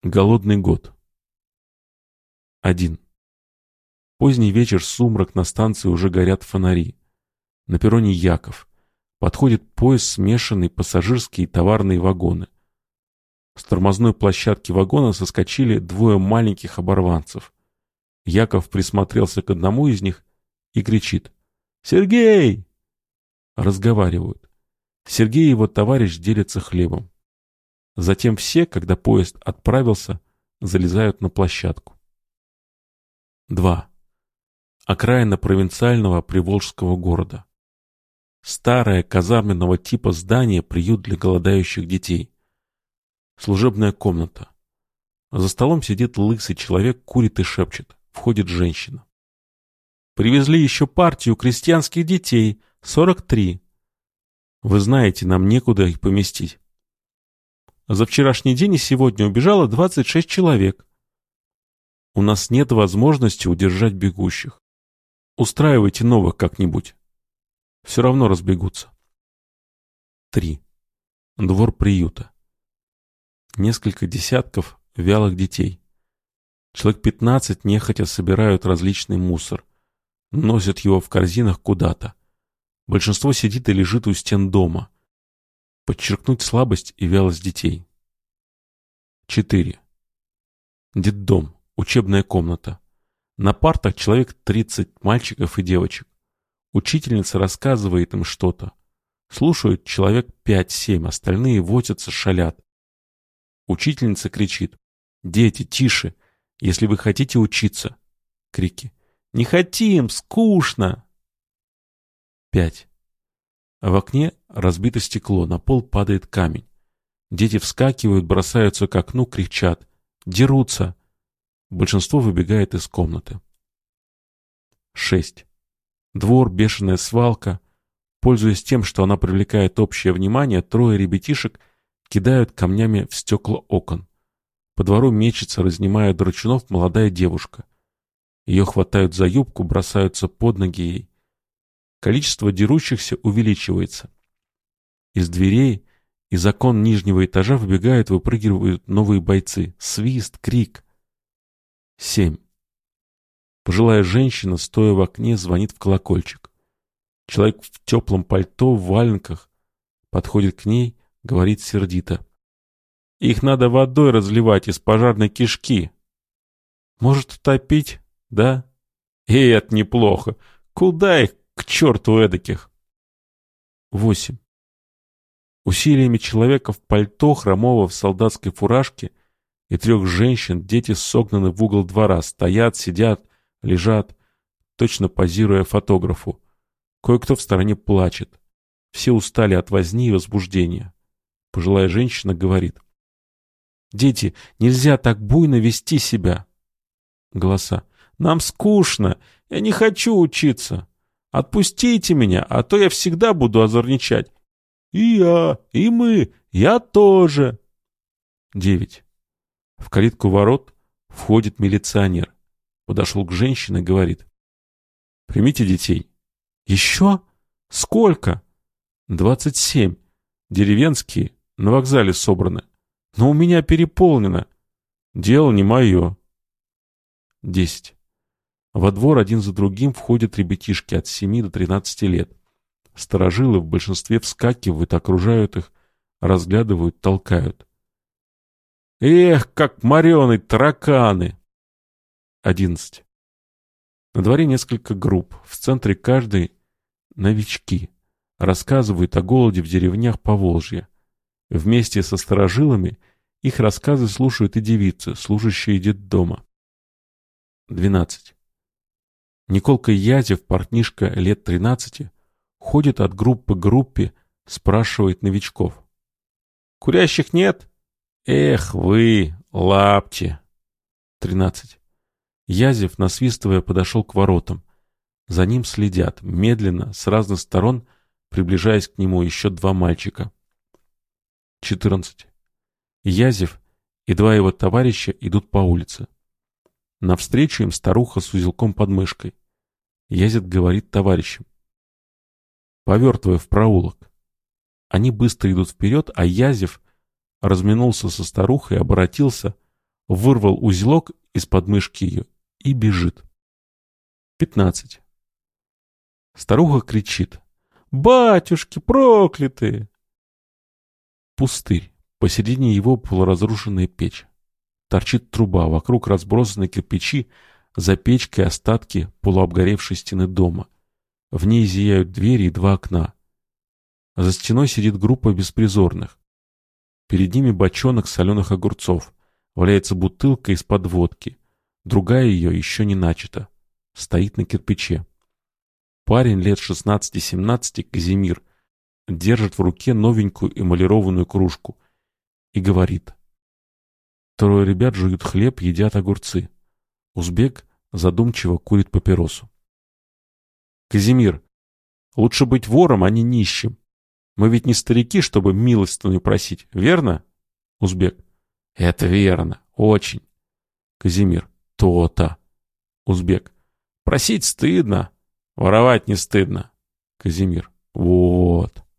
Голодный год. 1. Поздний вечер, сумрак, на станции уже горят фонари. На перроне Яков. Подходит поезд, смешанный пассажирские и товарные вагоны. С тормозной площадки вагона соскочили двое маленьких оборванцев. Яков присмотрелся к одному из них и кричит: «Сергей!» Разговаривают. Сергей и его товарищ делятся хлебом. Затем все, когда поезд отправился, залезают на площадку. 2. Окраина провинциального приволжского города. Старое казарменного типа здание, приют для голодающих детей. Служебная комната. За столом сидит лысый человек, курит и шепчет. Входит женщина. «Привезли еще партию крестьянских детей, 43. Вы знаете, нам некуда их поместить. За вчерашний день и сегодня убежало 26 человек. У нас нет возможности удержать бегущих. Устраивайте новых как-нибудь. Все равно разбегутся». 3. Двор приюта. Несколько десятков вялых детей. Человек 15 нехотя собирают различный мусор. Носят его в корзинах куда-то. Большинство сидит и лежит у стен дома. Подчеркнуть слабость и вялость детей. 4. Детдом. Учебная комната. На партах человек 30 мальчиков и девочек. Учительница рассказывает им что-то. Слушают человек 5-7, остальные возятся, шалят. Учительница кричит: «Дети, тише, если вы хотите учиться!» Крики: «Не хотим, скучно!» 5. В окне разбито стекло, на пол падает камень. Дети вскакивают, бросаются к окну, кричат, дерутся. Большинство выбегает из комнаты. 6. Двор, бешеная свалка. Пользуясь тем, что она привлекает общее внимание, трое ребятишек кидают камнями в стекла окон. По двору мечется, разнимая драчунов, молодая девушка. Ее хватают за юбку, бросаются под ноги ей. Количество дерущихся увеличивается. Из дверей, из окон нижнего этажа выбегают, выпрыгивают новые бойцы. Свист, крик. 7. Пожилая женщина, стоя в окне, звонит в колокольчик. Человек в теплом пальто, в валенках, подходит к ней, говорит сердито: «Их надо водой разливать из пожарной кишки». «Может, утопить, да?» «И это неплохо. Куда их, к черту эдаких?» 8. Усилиями человека в пальто, хромого в солдатской фуражке и 3 женщин дети согнаны в угол двора, стоят, сидят, лежат, точно позируя фотографу. Кое-кто в стороне плачет. Все устали от возни и возбуждения. Пожилая женщина говорит: «Дети, нельзя так буйно вести себя». Голоса: «Нам скучно, я не хочу учиться. Отпустите меня, а то я всегда буду озорничать». «И я, и мы, я тоже». 9. В калитку ворот входит милиционер. Подошел к женщине и говорит: «Примите детей». «Еще? Сколько?» 27. Деревенские, на вокзале собраны. Но у меня переполнено. Дело не мое». 10. Во двор один за другим входят ребятишки от 7 до 13 лет. Старожилы в большинстве вскакивают, окружают их, разглядывают, толкают. «Эх, как мореные тараканы!» 11. На дворе несколько групп. В центре каждой новички. Рассказывают о голоде в деревнях Поволжья. Вместе со старожилами их рассказы слушают и девицы, служащие детдома. 12. Николка Язев, парнишка лет 13, ходит от группы к группе, спрашивает новичков: «Курящих нет? Эх вы, лапти!» 13. Язев, насвистывая, подошел к воротам. За ним следят, медленно, с разных сторон, приближаясь к нему, еще 2 мальчика. 14. Язев и 2 его товарища идут по улице. Навстречу им старуха с узелком под мышкой. Язев говорит товарищам: «Повертывай в проулок». Они быстро идут вперед, а Язев разминулся со старухой, оборотился, вырвал узелок из подмышки ее и бежит. 15. Старуха кричит: «Батюшки проклятые!» Пустырь. Посередине его полуразрушенная печь. Торчит труба, вокруг разбросаны кирпичи, за печкой остатки полуобгоревшей стены дома. В ней зияют двери и 2 окна. За стеной сидит группа беспризорных. Перед ними бочонок соленых огурцов. Валяется бутылка из-под водки. Другая ее еще не начата. Стоит на кирпиче. Парень лет 16-17, Казимир, держит в руке новенькую эмалированную кружку и говорит. 3 ребят жуют хлеб, едят огурцы. Узбек задумчиво курит папиросу. «Казимир, лучше быть вором, а не нищим. Мы ведь не старики, чтобы милостыню просить, верно?» Узбек. «Это верно, очень». Казимир. «То-то». Узбек. «Просить стыдно, воровать не стыдно». Казимир. «Вот».